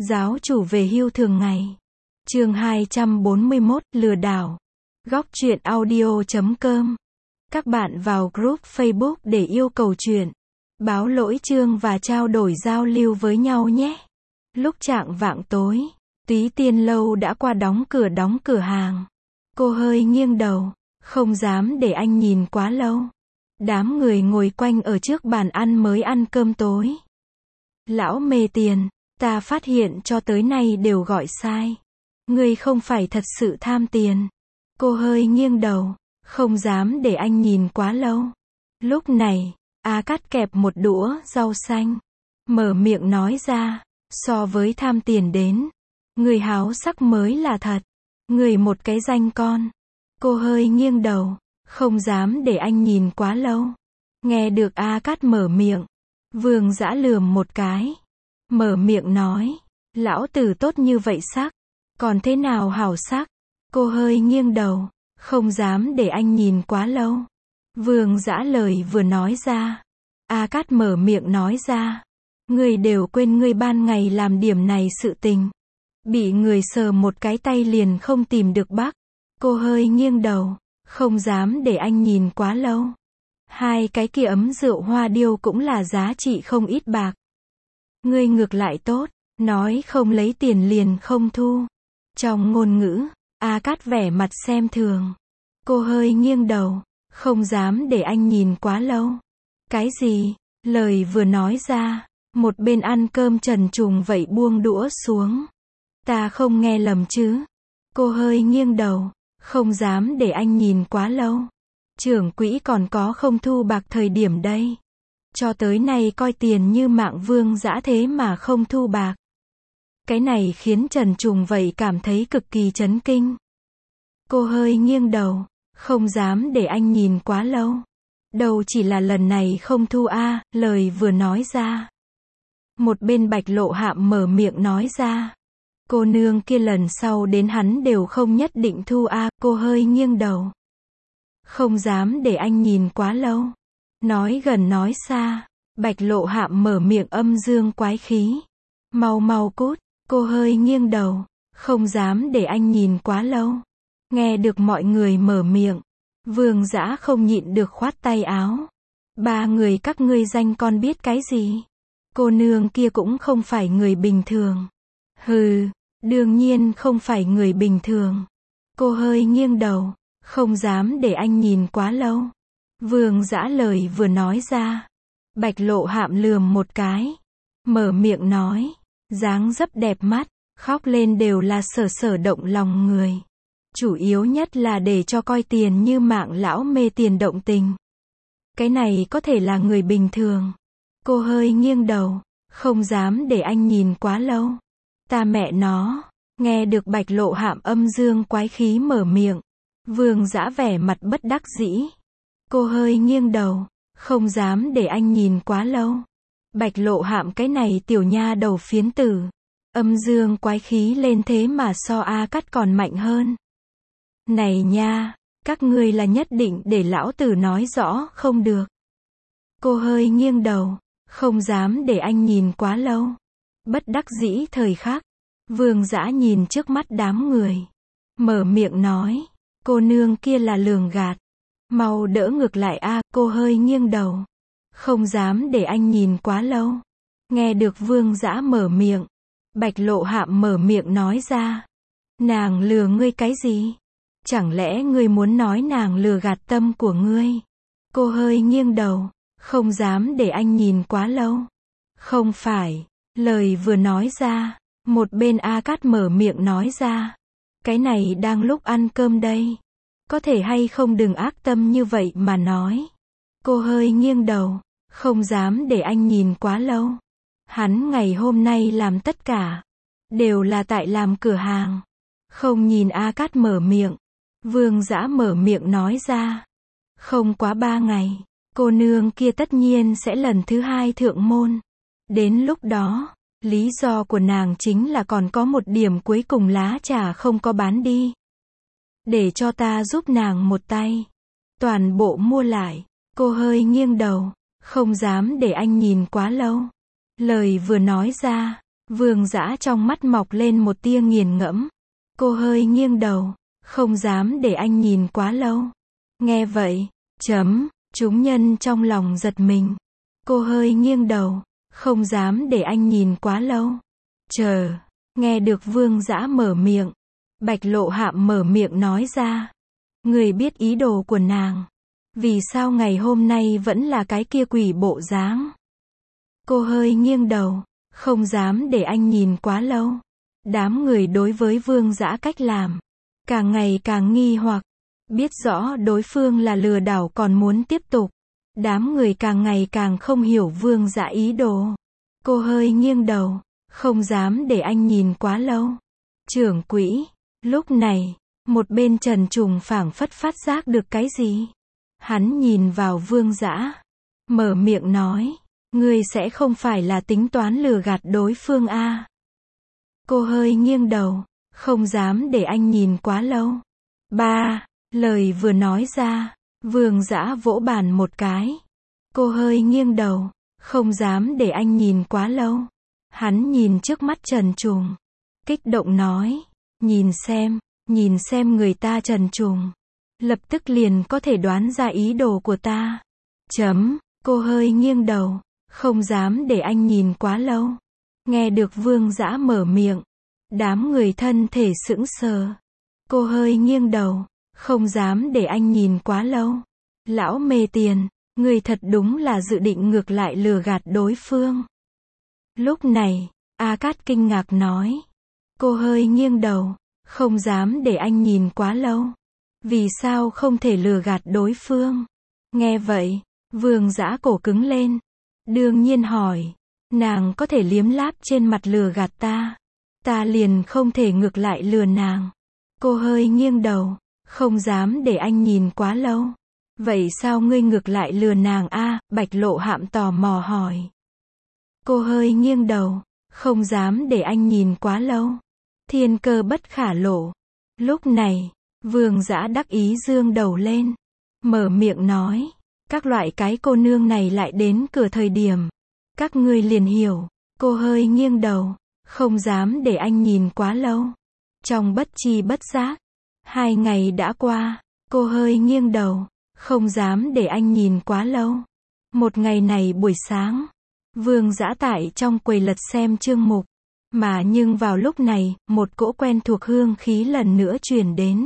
Giáo chủ về hưu thường ngày. Chương 241, lừa đảo. Góc truyện audio.com. Các bạn vào group Facebook để yêu cầu chuyện, báo lỗi chương và trao đổi giao lưu với nhau nhé. Lúc chạng vạng tối, Túy Tiên Lâu đã qua đóng cửa hàng. Cô hơi nghiêng đầu, không dám để anh nhìn quá lâu. Đám người ngồi quanh ở trước bàn ăn mới ăn cơm tối. Lão mê tiền, ta phát hiện cho tới nay đều gọi sai. Ngươi không phải thật sự tham tiền. Cô hơi nghiêng đầu, không dám để anh nhìn quá lâu. Lúc này, A Cát kẹp một đũa rau xanh, mở miệng nói ra, so với tham tiền đến, người háo sắc mới là thật. Người một cái danh con. Cô hơi nghiêng đầu, không dám để anh nhìn quá lâu. Nghe được A Cát mở miệng, Vương Dã lườm một cái, mở miệng nói, lão tử tốt như vậy sắc, còn thế nào hảo sắc? Cô hơi nghiêng đầu, không dám để anh nhìn quá lâu. Vương Dã lời vừa nói ra, A Cát mở miệng nói ra, ngươi đều quên ngươi ban ngày làm điểm này sự tình, bị người sờ một cái tay liền không tìm được bắc. Cô hơi nghiêng đầu, không dám để anh nhìn quá lâu. Hai cái kia ấm rượu hoa điêu cũng là giá trị không ít bạc. Ngươi ngược lại tốt, nói không lấy tiền liền không thu. Trong ngôn ngữ, A Cát vẻ mặt xem thường. Cô hơi nghiêng đầu, không dám để anh nhìn quá lâu. Cái gì? Lời vừa nói ra, một bên ăn cơm Trần Trùng vậy buông đũa xuống. Ta không nghe lầm chứ? Cô hơi nghiêng đầu, không dám để anh nhìn quá lâu. Trưởng quỹ còn có không thu bạc thời điểm đây. Cho tới nay coi tiền như mạng Vương Dã thế mà không thu bạc. Cái này khiến Trần Trùng vậy cảm thấy cực kỳ chấn kinh. Cô hơi nghiêng đầu, không dám để anh nhìn quá lâu. Đâu chỉ là lần này không thu a, lời vừa nói ra. Một bên Bạch Lộ Hạm mở miệng nói ra. Cô nương kia lần sau đến hắn đều không nhất định thu a, cô hơi nghiêng đầu. Không dám để anh nhìn quá lâu. Nói gần nói xa, Bạch Lộ Hạm mở miệng âm dương quái khí. Mau mau cút, cô hơi nghiêng đầu, không dám để anh nhìn quá lâu. Nghe được mọi người mở miệng, Vương Dã không nhịn được khoát tay áo. Ba người các ngươi danh con biết cái gì? Cô nương kia cũng không phải người bình thường. Hừ, đương nhiên không phải người bình thường. Cô hơi nghiêng đầu, không dám để anh nhìn quá lâu. Vương Dã lời vừa nói ra, Bạch Lộ Hạm lườm một cái, mở miệng nói, dáng dấp đẹp mắt, khóc lên đều là sở động lòng người. Chủ yếu nhất là để cho coi tiền như mạng lão mê tiền động tình. Cái này có thể là người bình thường. Cô hơi nghiêng đầu, không dám để anh nhìn quá lâu. Ta mẹ nó, nghe được Bạch Lộ Hạm âm dương quái khí mở miệng. Vương Dã vẻ mặt bất đắc dĩ. Cô hơi nghiêng đầu, không dám để anh nhìn quá lâu. Bạch Lộ Hạm cái này tiểu nha đầu phiến tử. Âm dương quái khí lên thế mà so A Cát còn mạnh hơn. Này nha, các ngươi là nhất định để lão tử nói rõ không được. Cô hơi nghiêng đầu, không dám để anh nhìn quá lâu. Bất đắc dĩ thời khắc, Vương Dã nhìn trước mắt đám người, mở miệng nói, cô nương kia là lường gạt. Mau đỡ ngược lại a, cô hơi nghiêng đầu, không dám để anh nhìn quá lâu. Nghe được Vương Dã mở miệng, Bạch Lộ Hạm mở miệng nói ra, nàng lừa ngươi cái gì? Chẳng lẽ ngươi muốn nói nàng lừa gạt tâm của ngươi? Cô hơi nghiêng đầu, không dám để anh nhìn quá lâu. Không phải, lời vừa nói ra, một bên A Cát mở miệng nói ra, cái này đang lúc ăn cơm đây. Có thể hay không đừng ác tâm như vậy mà nói. Cô hơi nghiêng đầu, không dám để anh nhìn quá lâu. Hắn ngày hôm nay làm tất cả, đều là tại làm cửa hàng. Không nhìn A Cát mở miệng, Vương Dã mở miệng nói ra. Không quá 3 ngày, cô nương kia tất nhiên sẽ lần thứ 2 thượng môn. Đến lúc đó, lý do của nàng chính là còn có một điểm cuối cùng lá trà không có bán đi. Để cho ta giúp nàng một tay. Toàn bộ mua lại. Cô hơi nghiêng đầu, không dám để anh nhìn quá lâu. Lời vừa nói ra, Vương Dã trong mắt mọc lên một tia nghiền ngẫm. Cô hơi nghiêng đầu, không dám để anh nhìn quá lâu. Nghe vậy, chúng nhân trong lòng giật mình. Cô hơi nghiêng đầu, không dám để anh nhìn quá lâu. Nghe được Vương Dã mở miệng. Bạch Lộ Hạm mở miệng nói ra. Người biết ý đồ của nàng. Vì sao ngày hôm nay vẫn là cái kia quỷ bộ dáng? Cô hơi nghiêng đầu, không dám để anh nhìn quá lâu. Đám người đối với Vương Dã cách làm, càng ngày càng nghi hoặc. Biết rõ đối phương là lừa đảo còn muốn tiếp tục. Đám người càng ngày càng không hiểu Vương Dã ý đồ. Cô hơi nghiêng đầu, không dám để anh nhìn quá lâu. Trưởng quỹ. Lúc này, một bên Trần Trùng phảng phất phát giác được cái gì. Hắn nhìn vào Vương Dã, mở miệng nói, ngươi sẽ không phải là tính toán lừa gạt đối phương a? Cô hơi nghiêng đầu, không dám để anh nhìn quá lâu. Lời vừa nói ra, Vương Dã vỗ bàn một cái. Cô hơi nghiêng đầu, không dám để anh nhìn quá lâu. Hắn nhìn trước mắt Trần Trùng, kích động nói, nhìn xem người ta Trần Trùng, lập tức liền có thể đoán ra ý đồ của ta. Cô hơi nghiêng đầu, không dám để anh nhìn quá lâu. Nghe được Vương Dã mở miệng, đám người thân thể sững sờ. Cô hơi nghiêng đầu, không dám để anh nhìn quá lâu. Lão mê tiền, người thật đúng là dự định ngược lại lừa gạt đối phương. Lúc này, A Cát kinh ngạc nói. Cô hơi nghiêng đầu, không dám để anh nhìn quá lâu. Vì sao không thể lừa gạt đối phương? Nghe vậy, Vương Dã cổ cứng lên. Đương nhiên hỏi, nàng có thể liếm láp trên mặt lừa gạt ta. Ta liền không thể ngược lại lừa nàng. Cô hơi nghiêng đầu, không dám để anh nhìn quá lâu. Vậy sao ngươi ngược lại lừa nàng a? Bạch Lộ Hạm tò mò hỏi. Cô hơi nghiêng đầu, không dám để anh nhìn quá lâu. Thiên cơ bất khả lộ. Lúc này, Vương Dã đắc ý dương đầu lên, mở miệng nói, các loại cái cô nương này lại đến cửa thời điểm, các ngươi liền hiểu. Cô hơi nghiêng đầu, không dám để anh nhìn quá lâu. Trong bất chi bất giác, 2 ngày đã qua, cô hơi nghiêng đầu, không dám để anh nhìn quá lâu. Một ngày này buổi sáng, Vương Dã tại trong quầy lật xem chương mục, mà nhưng vào lúc này, một cỗ quen thuộc hương khí lần nữa truyền đến.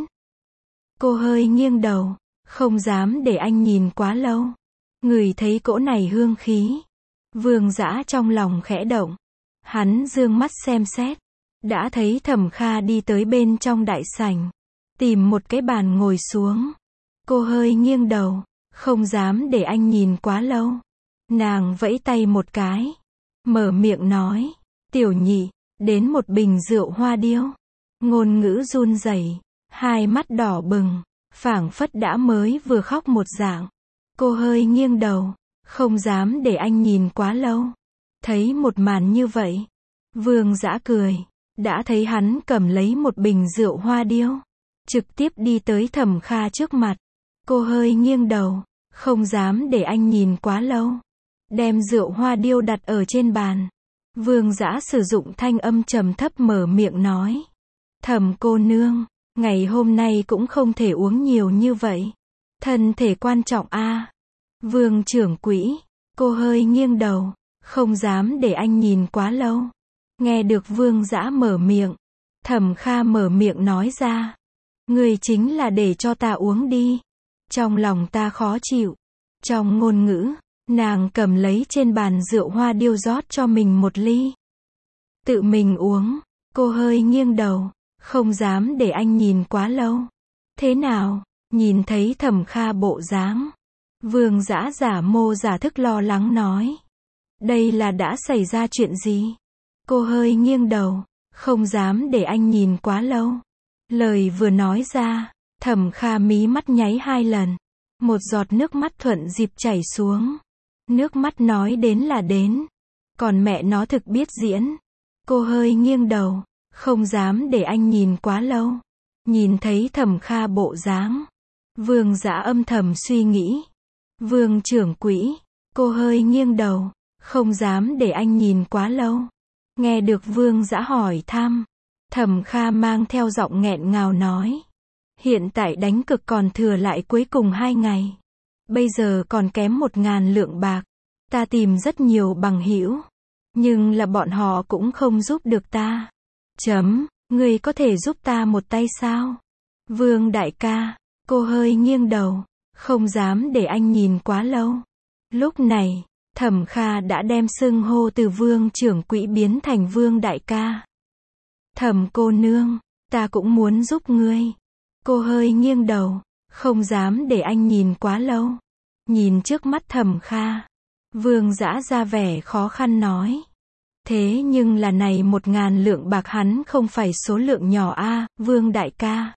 Cô hơi nghiêng đầu, không dám để anh nhìn quá lâu. Ngửi thấy cỗ này hương khí, Vương Dã trong lòng khẽ động. Hắn dương mắt xem xét, đã thấy Thẩm Kha đi tới bên trong đại sảnh, tìm một cái bàn ngồi xuống. Cô hơi nghiêng đầu, không dám để anh nhìn quá lâu. Nàng vẫy tay một cái, mở miệng nói, tiểu nhị, đến một bình rượu hoa điêu. Ngôn ngữ run rẩy, hai mắt đỏ bừng, phảng phất đã mới vừa khóc một dạng. Cô hơi nghiêng đầu, không dám để anh nhìn quá lâu. Thấy một màn như vậy, Vương Dã cười, đã thấy hắn cầm lấy một bình rượu hoa điêu, trực tiếp đi tới Thẩm Kha trước mặt. Cô hơi nghiêng đầu, không dám để anh nhìn quá lâu. Đem rượu hoa điêu đặt ở trên bàn. Vương Dã sử dụng thanh âm trầm thấp mở miệng nói. Thẩm cô nương, ngày hôm nay cũng không thể uống nhiều như vậy. Thân thể quan trọng a. Vương trưởng quỹ, cô hơi nghiêng đầu, không dám để anh nhìn quá lâu. Nghe được Vương Dã mở miệng, Thẩm Kha mở miệng nói ra. Người chính là để cho ta uống đi. Trong lòng ta khó chịu. Trong ngôn ngữ, nàng cầm lấy trên bàn rượu hoa điêu rót cho mình một ly. Tự mình uống, cô hơi nghiêng đầu, không dám để anh nhìn quá lâu. Thế nào, nhìn thấy Thẩm Kha bộ dáng. Vương Dã giả mô giả thức lo lắng nói. Đây là đã xảy ra chuyện gì? Cô hơi nghiêng đầu, không dám để anh nhìn quá lâu. Lời vừa nói ra, Thẩm Kha mí mắt nháy 2 lần. Một giọt nước mắt thuận dịp chảy xuống. Nước mắt nói đến là đến. Còn mẹ nó thực biết diễn. Cô hơi nghiêng đầu, không dám để anh nhìn quá lâu. Nhìn thấy Thẩm Kha bộ dáng, Vương Dã âm thầm suy nghĩ. Vương trưởng quỹ, cô hơi nghiêng đầu, không dám để anh nhìn quá lâu. Nghe được Vương Dã hỏi thăm, Thẩm Kha mang theo giọng nghẹn ngào nói. Hiện tại đánh cực còn thừa lại cuối cùng 2 ngày. Bây giờ còn kém 1.000 lượng bạc. Ta tìm rất nhiều bằng hữu, nhưng là bọn họ cũng không giúp được ta. Ngươi có thể giúp ta một tay sao? Vương đại ca, cô hơi nghiêng đầu, không dám để anh nhìn quá lâu. Lúc này, Thẩm Kha đã đem xưng hô từ Vương trưởng quỹ biến thành Vương đại ca. Thẩm cô nương, ta cũng muốn giúp ngươi. Cô hơi nghiêng đầu, không dám để anh nhìn quá lâu. Nhìn trước mắt Thẩm Kha, Vương Dã ra vẻ khó khăn nói. Thế nhưng là này 1.000 lượng bạc hắn không phải số lượng nhỏ a, Vương đại ca.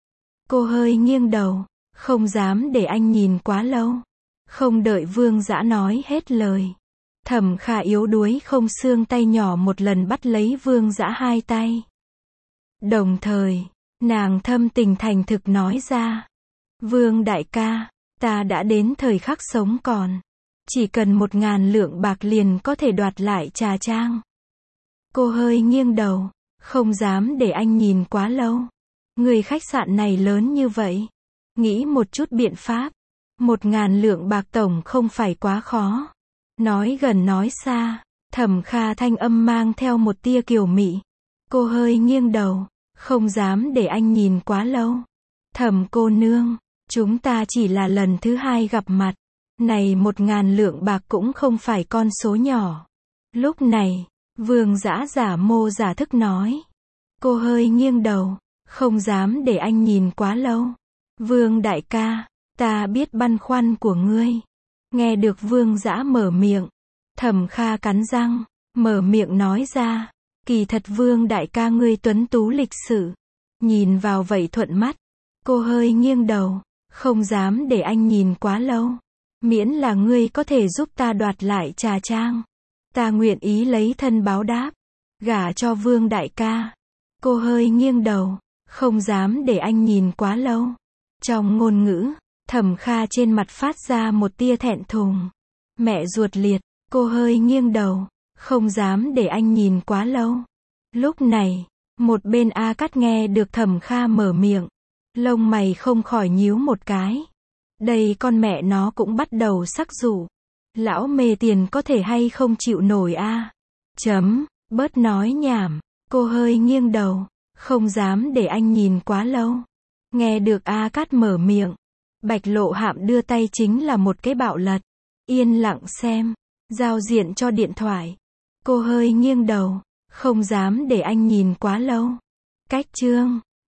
Cô hơi nghiêng đầu, không dám để anh nhìn quá lâu. Không đợi Vương Dã nói hết lời, Thẩm Kha yếu đuối không xương tay nhỏ một lần bắt lấy Vương Dã 2 tay. Đồng thời, nàng thâm tình thành thực nói ra. Vương đại ca, ta đã đến thời khắc sống còn. Chỉ cần 1.000 lượng bạc liền có thể đoạt lại Trà Trang. Cô hơi nghiêng đầu, không dám để anh nhìn quá lâu. Người khách sạn này lớn như vậy. Nghĩ một chút biện pháp. 1.000 lượng bạc tổng không phải quá khó. Nói gần nói xa, Thẩm Kha thanh âm mang theo một tia kiều mị. Cô hơi nghiêng đầu, không dám để anh nhìn quá lâu. Thẩm cô nương, chúng ta chỉ là lần thứ 2 gặp mặt. Này 1.000 lượng bạc cũng không phải con số nhỏ. Lúc này, Vương Dã giả mô giả thức nói. Cô hơi nghiêng đầu, không dám để anh nhìn quá lâu. Vương đại ca, ta biết băn khoăn của ngươi. Nghe được Vương Dã mở miệng, Thẩm Kha cắn răng, mở miệng nói ra. Kỳ thật Vương đại ca ngươi tuấn tú lịch sự. Nhìn vào vậy thuận mắt. Cô hơi nghiêng đầu, không dám để anh nhìn quá lâu. Miễn là ngươi có thể giúp ta đoạt lại Trà Trang. Ta nguyện ý lấy thân báo đáp. Gả cho Vương đại ca. Cô hơi nghiêng đầu, không dám để anh nhìn quá lâu. Trong ngôn ngữ, Thẩm Kha trên mặt phát ra một tia thẹn thùng. Mẹ ruột liệt, cô hơi nghiêng đầu, không dám để anh nhìn quá lâu. Lúc này, một bên A Cát nghe được Thẩm Kha mở miệng. Lông mày không khỏi nhíu một cái. Đây con mẹ nó cũng bắt đầu sắc dụ. Lão mê tiền có thể hay không chịu nổi a. Bớt nói nhảm. Cô hơi nghiêng đầu, không dám để anh nhìn quá lâu. Nghe được A Cát mở miệng, Bạch Lộ Hạm đưa tay chính là một cái bạo lật. Yên lặng xem, giao diện cho điện thoại. Cô hơi nghiêng đầu, không dám để anh nhìn quá lâu. Cách chương